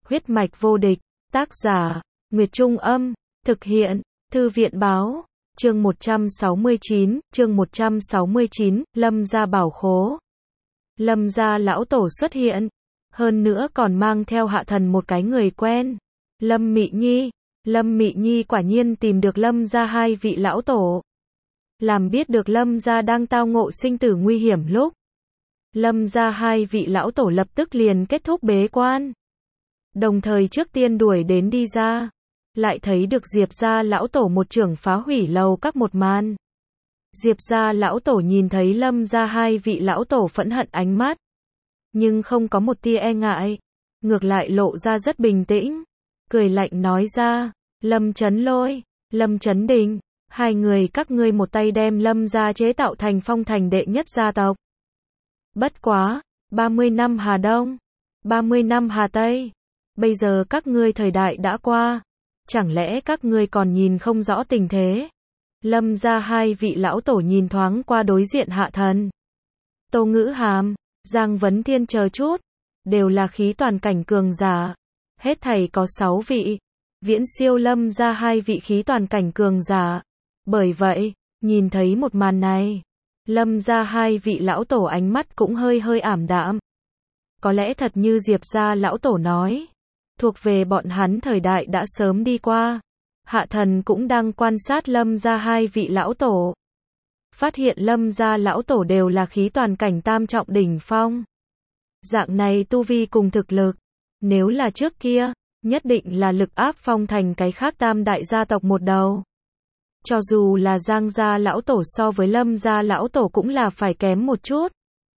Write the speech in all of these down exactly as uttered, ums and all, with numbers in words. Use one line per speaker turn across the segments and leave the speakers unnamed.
Huyết mạch vô địch, tác giả, Nguyệt Trung Âm, thực hiện, Thư viện Báo, chương một trăm sáu mươi chín, chương một trăm sáu mươi chín, Lâm gia bảo khố. Lâm gia lão tổ xuất hiện, hơn nữa còn mang theo Hạ Thần một cái người quen, Lâm Mị Nhi. Lâm Mị Nhi quả nhiên tìm được Lâm gia hai vị lão tổ. Làm biết được Lâm gia đang tao ngộ sinh tử nguy hiểm lúc, Lâm gia hai vị lão tổ lập tức liền kết thúc bế quan. Đồng thời trước tiên đuổi đến đi ra, lại thấy được Diệp gia lão tổ một chưởng phá hủy lầu các một màn. Diệp gia lão tổ nhìn thấy Lâm gia hai vị lão tổ phẫn hận ánh mắt, nhưng không có một tia e ngại, ngược lại lộ ra rất bình tĩnh, cười lạnh nói ra, Lâm Chấn Lôi, Lâm Chấn Đình, hai người các ngươi một tay đem Lâm gia chế tạo thành phong thành đệ nhất gia tộc. Bất quá, ba mươi năm Hà Đông, ba mươi năm Hà Tây, bây giờ các ngươi thời đại đã qua, chẳng lẽ các ngươi còn nhìn không rõ tình thế? Lâm gia hai vị lão tổ nhìn thoáng qua đối diện Hạ Thần, Tô Ngữ Hàm, Giang Vấn Thiên chờ chút, đều là khí toàn cảnh cường giả, hết thảy có sáu vị, viễn siêu Lâm gia hai vị khí toàn cảnh cường giả. Bởi vậy, nhìn thấy một màn này, Lâm gia hai vị lão tổ ánh mắt cũng hơi hơi ảm đạm. Có lẽ thật như Diệp gia lão tổ nói, thuộc về bọn hắn thời đại đã sớm đi qua. Hạ Thần cũng đang quan sát Lâm gia hai vị lão tổ, phát hiện Lâm gia lão tổ đều là khí toàn cảnh tam trọng đỉnh phong. Dạng này tu vi cùng thực lực, nếu là trước kia, nhất định là lực áp phong thành cái khác tam đại gia tộc một đầu. Cho dù là Giang gia lão tổ so với Lâm gia lão tổ cũng là phải kém một chút.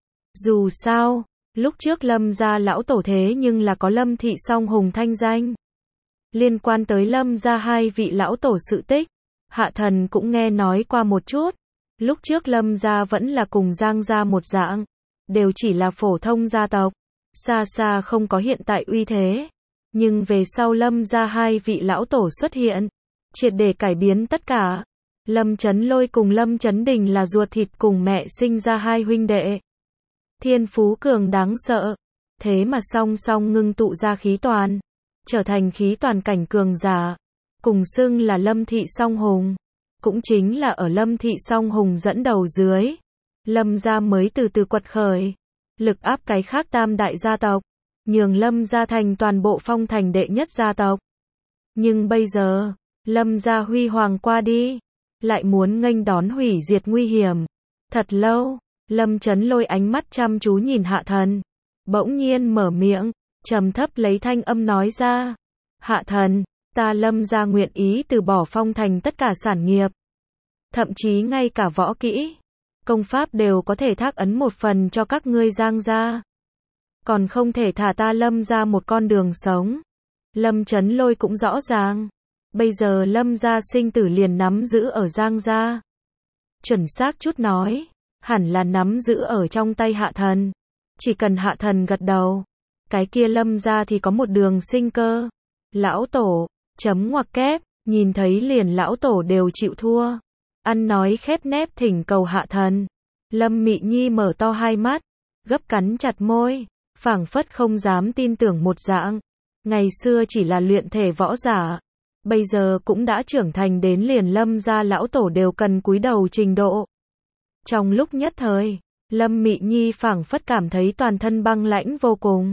Dù sao, lúc trước Lâm gia lão tổ thế nhưng là có Lâm thị song hùng thanh danh. Liên quan tới Lâm gia hai vị lão tổ sự tích, Hạ Thần cũng nghe nói qua một chút. Lúc trước Lâm gia vẫn là cùng Giang gia một dạng, đều chỉ là phổ thông gia tộc, xa xa không có hiện tại uy thế. Nhưng về sau Lâm gia hai vị lão tổ xuất hiện, triệt để cải biến tất cả. Lâm Chấn Lôi cùng Lâm Chấn Đình là ruột thịt cùng mẹ sinh ra hai huynh đệ. Thiên phú cường đáng sợ, thế mà song song ngưng tụ ra khí toàn, trở thành khí toàn cảnh cường giả, cùng xưng là Lâm thị song hùng. Cũng chính là ở Lâm thị song hùng dẫn đầu dưới, Lâm gia mới từ từ quật khởi, lực áp cái khác tam đại gia tộc, nhường Lâm gia thành toàn bộ phong thành đệ nhất gia tộc. Nhưng bây giờ, Lâm gia huy hoàng qua đi, lại muốn nghênh đón hủy diệt nguy hiểm. Thật lâu, Lâm Chấn Lôi ánh mắt chăm chú nhìn Hạ Thần, bỗng nhiên mở miệng, trầm thấp lấy thanh âm nói ra, Hạ Thần, ta Lâm gia nguyện ý từ bỏ phong thành tất cả sản nghiệp, thậm chí ngay cả võ kỹ, công pháp đều có thể thác ấn một phần cho các ngươi Giang gia. Còn không thể thả ta Lâm gia một con đường sống. Lâm Chấn Lôi cũng rõ ràng, bây giờ Lâm gia sinh tử liền nắm giữ ở Giang gia. Chuẩn xác chút nói, hẳn là nắm giữ ở trong tay Hạ Thần. Chỉ cần Hạ Thần gật đầu, cái kia Lâm gia thì có một đường sinh cơ. Lão tổ, chấm ngoặc kép, nhìn thấy liền lão tổ đều chịu thua. Ăn nói khép nép thỉnh cầu Hạ Thần. Lâm Mị Nhi mở to hai mắt, gấp cắn chặt môi, phảng phất không dám tin tưởng một dạng. Ngày xưa chỉ là luyện thể võ giả, bây giờ cũng đã trưởng thành đến liền Lâm gia lão tổ đều cần cúi đầu trình độ. Trong lúc nhất thời, Lâm Mị Nhi phảng phất cảm thấy toàn thân băng lãnh vô cùng.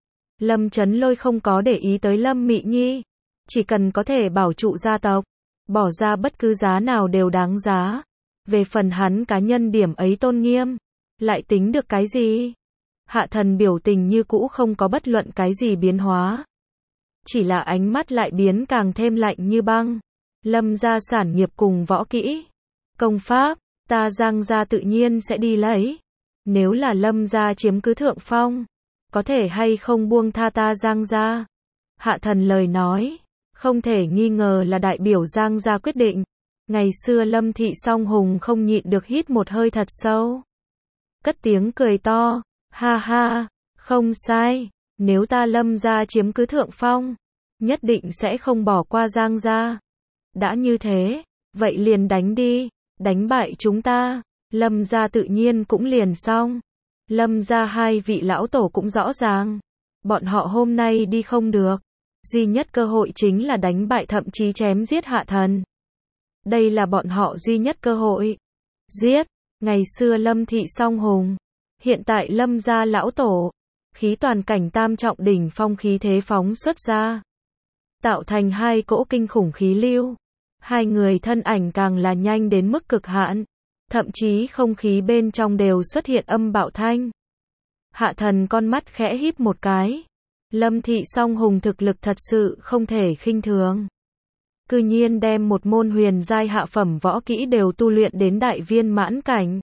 Lâm Chấn Lôi không có để ý tới Lâm Mị Nhi, chỉ cần có thể bảo trụ gia tộc, bỏ ra bất cứ giá nào đều đáng giá. Về phần hắn cá nhân điểm ấy tôn nghiêm, lại tính được cái gì? Hạ Thần biểu tình như cũ không có bất luận cái gì biến hóa, chỉ là ánh mắt lại biến càng thêm lạnh như băng. Lâm gia sản nghiệp cùng võ kỹ, công pháp, ta Giang gia tự nhiên sẽ đi lấy. Nếu là Lâm gia chiếm cứ thượng phong, có thể hay không buông tha ta Giang gia? Hạ Thần lời nói, không thể nghi ngờ là đại biểu Giang gia quyết định. Ngày xưa Lâm thị song hùng không nhịn được hít một hơi thật sâu, cất tiếng cười to, ha ha, không sai, nếu ta Lâm gia chiếm cứ thượng phong, nhất định sẽ không bỏ qua Giang gia. Đã như thế, vậy liền đánh đi, đánh bại chúng ta, Lâm gia tự nhiên cũng liền xong. Lâm gia hai vị lão tổ cũng rõ ràng, Bọn họ hôm nay đi không được. Duy nhất cơ hội chính là đánh bại thậm chí chém giết Hạ Thần. Đây là bọn họ duy nhất cơ hội. Giết. Ngày xưa Lâm thị song hùng. Hiện tại Lâm gia lão tổ. Khí toàn cảnh tam trọng đỉnh phong khí thế phóng xuất ra. Tạo thành hai cỗ kinh khủng khí lưu. Hai người thân ảnh càng là nhanh đến mức cực hạn. Thậm chí không khí bên trong đều xuất hiện âm bạo thanh. Hạ Thần con mắt khẽ híp một cái. Lâm thị song hùng thực lực thật sự không thể khinh thường. Cư nhiên đem một môn huyền giai hạ phẩm võ kỹ đều tu luyện đến đại viên mãn cảnh.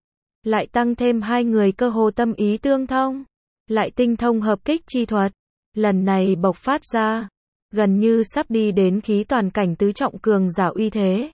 Lại tăng thêm hai người cơ hồ tâm ý tương thông. Lại tinh thông hợp kích chi thuật. Lần này bộc phát ra. Gần như sắp đi đến khí toàn cảnh tứ trọng cường giả uy thế.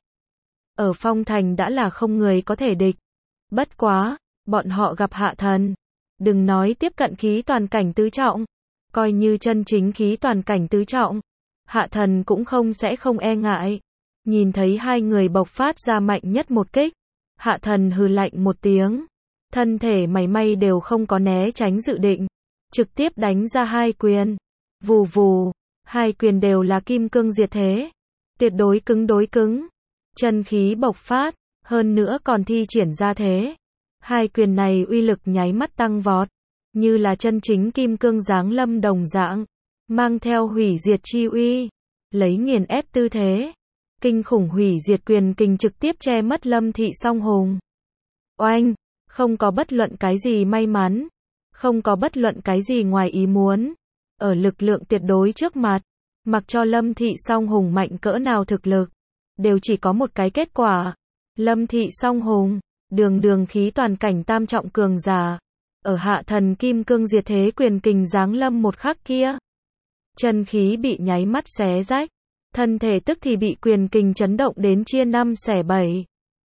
Ở Phong Thành đã là không người có thể địch. Bất quá, bọn họ gặp Hạ Thần. Đừng nói tiếp cận khí toàn cảnh tứ trọng. Coi như chân chính khí toàn cảnh tứ trọng. Hạ Thần cũng không sẽ không e ngại. Nhìn thấy hai người bộc phát ra mạnh nhất một kích. Hạ Thần hừ lạnh một tiếng. Thân thể mảy may đều không có né tránh dự định. Trực tiếp đánh ra hai quyền. Vù vù. Hai quyền đều là kim cương diệt thế. Tuyệt đối cứng đối cứng. Chân khí bộc phát. Hơn nữa còn thi triển ra thế. Hai quyền này uy lực nháy mắt tăng vọt. Như là chân chính kim cương giáng lâm đồng dạng. Mang theo hủy diệt chi uy. Lấy nghiền ép tư thế. Kinh khủng hủy diệt quyền kình trực tiếp che mất Lâm thị song hùng. Oanh. Không có bất luận cái gì may mắn. Không có bất luận cái gì ngoài ý muốn. Ở lực lượng tuyệt đối trước mặt. Mặc cho Lâm thị song hùng mạnh cỡ nào thực lực. Đều chỉ có một cái kết quả. Lâm thị song hùng. Đường đường khí toàn cảnh tam trọng cường giả. Ở Hạ Thần kim cương diệt thế quyền kình giáng lâm một khắc kia. Chân khí bị nháy mắt xé rách. Thân thể tức thì bị quyền kình chấn động đến chia năm xẻ bảy.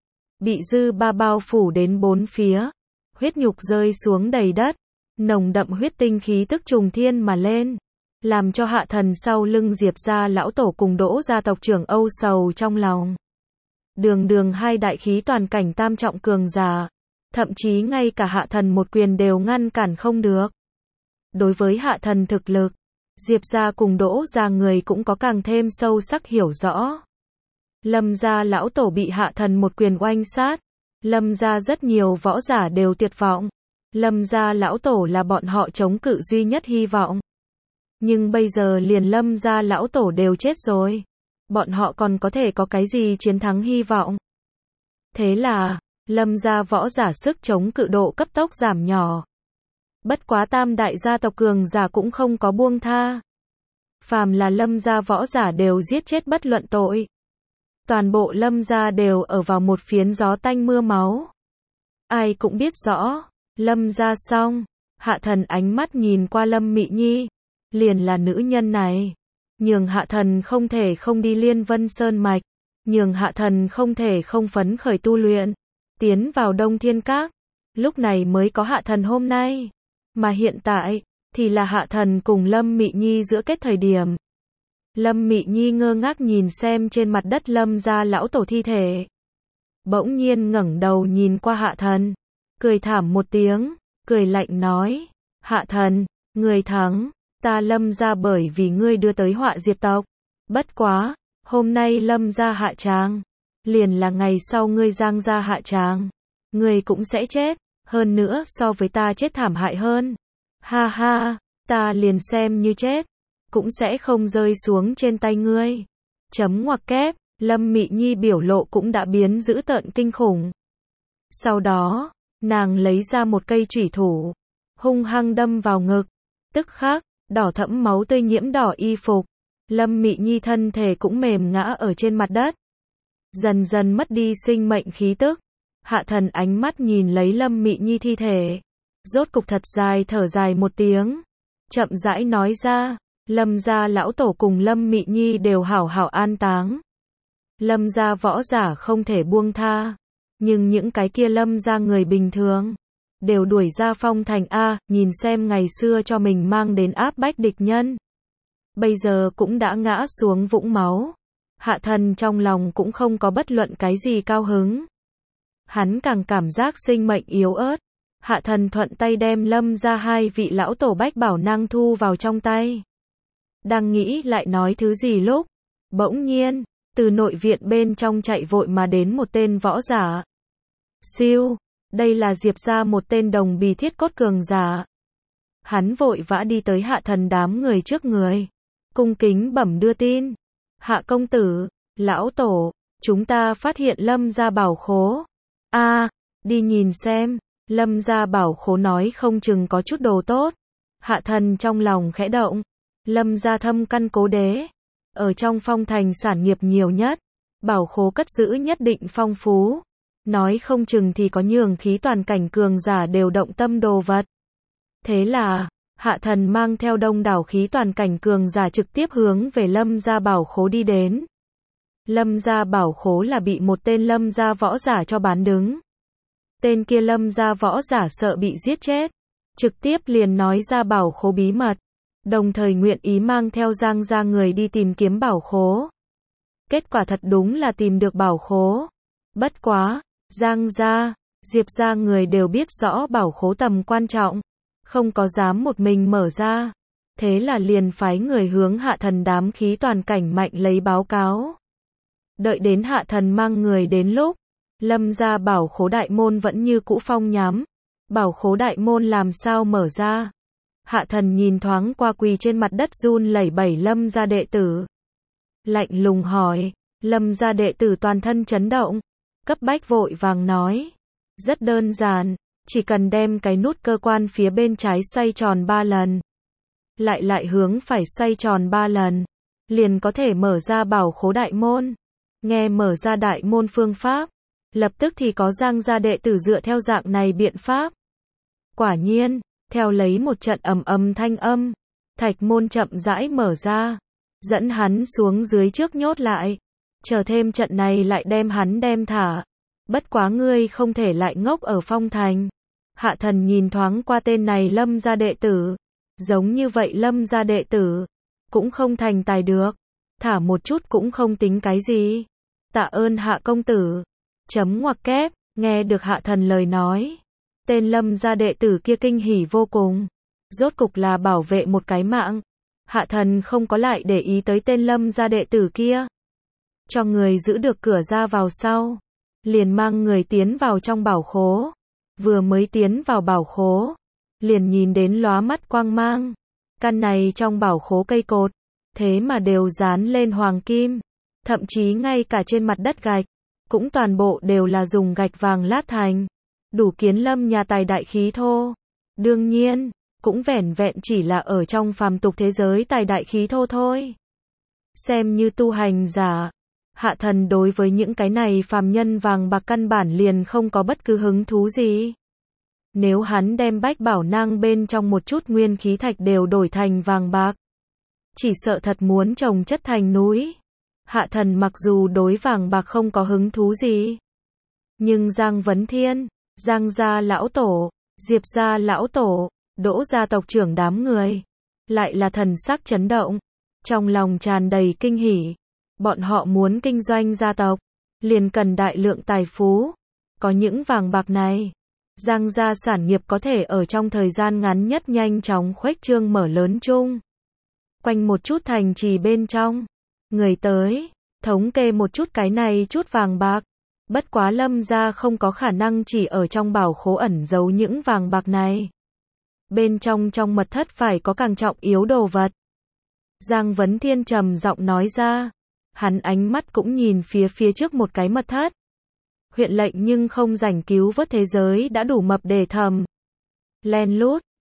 Bị dư ba bao phủ đến bốn phía. Huyết nhục rơi xuống đầy đất. Nồng đậm huyết tinh khí tức trùng thiên mà lên. Làm cho Hạ Thần sau lưng Diệp gia lão tổ cùng Đỗ gia tộc trưởng âu sầu trong lòng. Đường đường hai đại khí toàn cảnh tam trọng cường giả. Thậm chí ngay cả Hạ Thần một quyền đều ngăn cản không được. Đối với Hạ Thần thực lực, Diệp gia cùng Đỗ gia người cũng có càng thêm sâu sắc hiểu rõ. Lâm gia lão tổ bị Hạ Thần một quyền oanh sát. Lâm gia rất nhiều võ giả đều tuyệt vọng. Lâm gia lão tổ là bọn họ chống cự duy nhất hy vọng. Nhưng bây giờ liền Lâm gia lão tổ đều chết rồi. Bọn họ còn có thể có cái gì chiến thắng hy vọng. Thế là, Lâm gia võ giả sức chống cự độ cấp tốc giảm nhỏ. Bất quá tam đại gia tộc cường giả cũng không có buông tha. Phàm là Lâm gia võ giả đều giết chết bất luận tội. Toàn bộ Lâm gia đều ở vào một phiến gió tanh mưa máu. Ai cũng biết rõ, Lâm gia xong, Hạ Thần ánh mắt nhìn qua Lâm Mị Nhi, liền là nữ nhân này. Nhường Hạ Thần không thể không đi Liên Vân Sơn Mạch, nhường Hạ Thần không thể không phấn khởi tu luyện, tiến vào Đông Thiên Các. Lúc này mới có Hạ Thần hôm nay. Mà hiện tại, thì là Hạ Thần cùng Lâm Mị Nhi giữa kết thời điểm. Lâm Mị Nhi ngơ ngác nhìn xem trên mặt đất Lâm gia lão tổ thi thể. Bỗng nhiên ngẩng đầu nhìn qua Hạ Thần, cười thảm một tiếng, cười lạnh nói, Hạ Thần, ngươi thắng, ta Lâm gia bởi vì ngươi đưa tới họa diệt tộc. Bất quá, hôm nay Lâm gia hạ tràng, liền là ngày sau ngươi Giang gia hạ tràng, ngươi cũng sẽ chết, hơn nữa so với ta chết thảm hại hơn. Ha ha, ta liền xem như chết, cũng sẽ không rơi xuống trên tay ngươi. Chấm ngoặc kép, Lâm Mị Nhi biểu lộ cũng đã biến dữ tợn kinh khủng. Sau đó, nàng lấy ra một cây chủy thủ, hung hăng đâm vào ngực, tức khắc, đỏ thẫm máu tươi nhiễm đỏ y phục. Lâm Mị Nhi thân thể cũng mềm ngã ở trên mặt đất. Dần dần mất đi sinh mệnh khí tức. Hạ Thần ánh mắt nhìn lấy Lâm Mị Nhi thi thể. Rốt cục thật dài thở dài một tiếng. Chậm rãi nói ra, Lâm gia lão tổ cùng Lâm Mị Nhi đều hảo hảo an táng. Lâm gia võ giả không thể buông tha. Nhưng những cái kia Lâm gia người bình thường đều đuổi ra Phong Thành A, nhìn xem ngày xưa cho mình mang đến áp bách địch nhân. Bây giờ cũng đã ngã xuống vũng máu. Hạ Thần trong lòng cũng không có bất luận cái gì cao hứng. Hắn càng cảm giác sinh mệnh yếu ớt. Hạ thần thuận tay đem Lâm ra hai vị lão tổ bách bảo năng thu vào trong tay. Đang nghĩ lại nói thứ gì lúc, bỗng nhiên, từ nội viện bên trong chạy vội mà đến một tên võ giả. Siêu, đây là Diệp ra một tên đồng bì thiết cốt cường giả. Hắn vội vã đi tới hạ thần đám người trước người. Cung kính bẩm đưa tin. Hạ công tử, lão tổ, chúng ta phát hiện Lâm gia bảo khố. A, à, đi nhìn xem. Lâm gia bảo khố nói không chừng có chút đồ tốt. Hạ thần trong lòng khẽ động. Lâm gia thâm căn cố đế. Ở trong phong thành sản nghiệp nhiều nhất. Bảo khố cất giữ nhất định phong phú. Nói không chừng thì có nhường khí toàn cảnh cường giả đều động tâm đồ vật. Thế là, hạ thần mang theo đông đảo khí toàn cảnh cường giả trực tiếp hướng về Lâm gia bảo khố đi đến. Lâm gia bảo khố là bị một tên Lâm gia võ giả cho bán đứng. Tên kia Lâm gia võ giả sợ bị giết chết. Trực tiếp liền nói ra bảo khố bí mật. Đồng thời nguyện ý mang theo Giang gia người đi tìm kiếm bảo khố. Kết quả thật đúng là tìm được bảo khố. Bất quá, Giang gia, Diệp gia người đều biết rõ bảo khố tầm quan trọng. Không có dám một mình mở ra. Thế là liền phái người hướng hạ thần đám khí toàn cảnh mạnh lấy báo cáo. Đợi đến hạ thần mang người đến lúc, Lâm gia bảo khố đại môn vẫn như cũ phong nhắm. Bảo khố đại môn làm sao mở ra? Hạ thần nhìn thoáng qua quỳ trên mặt đất run lẩy bẩy Lâm gia đệ tử. Lạnh lùng hỏi, Lâm gia đệ tử toàn thân chấn động. Cấp bách vội vàng nói. Rất đơn giản, chỉ cần đem cái nút cơ quan phía bên trái xoay tròn ba lần. Lại lại hướng phải xoay tròn ba lần. Liền có thể mở ra bảo khố đại môn. Nghe mở ra đại môn phương pháp. Lập tức thì có Giang gia đệ tử dựa theo dạng này biện pháp. Quả nhiên, theo lấy một trận ầm ầm thanh âm, thạch môn chậm rãi mở ra, dẫn hắn xuống dưới trước nhốt lại, chờ thêm trận này lại đem hắn đem thả. Bất quá ngươi không thể lại ngốc ở phong thành. Hạ thần nhìn thoáng qua tên này Lâm gia đệ tử, giống như vậy Lâm gia đệ tử, cũng không thành tài được, thả một chút cũng không tính cái gì. Tạ ơn hạ công tử. Chấm ngoặc kép, nghe được hạ thần lời nói. Tên Lâm gia đệ tử kia kinh hỉ vô cùng. Rốt cục là bảo vệ một cái mạng. Hạ thần không có lại để ý tới tên Lâm gia đệ tử kia. Cho người giữ được cửa ra vào sau. Liền mang người tiến vào trong bảo khố. Vừa mới tiến vào bảo khố. Liền nhìn đến lóa mắt quang mang. Căn này trong bảo khố cây cột. Thế mà đều dán lên hoàng kim. Thậm chí ngay cả trên mặt đất gạch. Cũng toàn bộ đều là dùng gạch vàng lát thành. Đủ kiến Lâm nhà tài đại khí thô. Đương nhiên, cũng vẻn vẹn chỉ là ở trong phàm tục thế giới tài đại khí thô thôi. Xem như tu hành giả, hạ thần đối với những cái này phàm nhân vàng bạc căn bản liền không có bất cứ hứng thú gì. Nếu hắn đem bách bảo nang bên trong một chút nguyên khí thạch đều đổi thành vàng bạc, chỉ sợ thật muốn trồng chất thành núi. Hạ thần mặc dù đối vàng bạc không có hứng thú gì, nhưng Giang Vấn Thiên, Giang gia lão tổ, Diệp gia lão tổ, Đỗ gia tộc trưởng đám người, lại là thần sắc chấn động, trong lòng tràn đầy kinh hỉ. Bọn họ muốn kinh doanh gia tộc, liền cần đại lượng tài phú. Có những vàng bạc này, Giang gia sản nghiệp có thể ở trong thời gian ngắn nhất nhanh chóng khuếch trương mở lớn chung. Quanh một chút thành trì bên trong, người tới, thống kê một chút cái này chút vàng bạc. Bất quá Lâm gia không có khả năng chỉ ở trong bảo khố ẩn giấu những vàng bạc này. Bên trong trong mật thất phải có càng trọng yếu đồ vật. Giang Vấn Thiên trầm giọng nói ra. Hắn ánh mắt cũng nhìn phía phía trước một cái mật thất. Huyện lệnh nhưng không rảnh cứu vớt thế giới đã đủ mập để thầm. Len lút,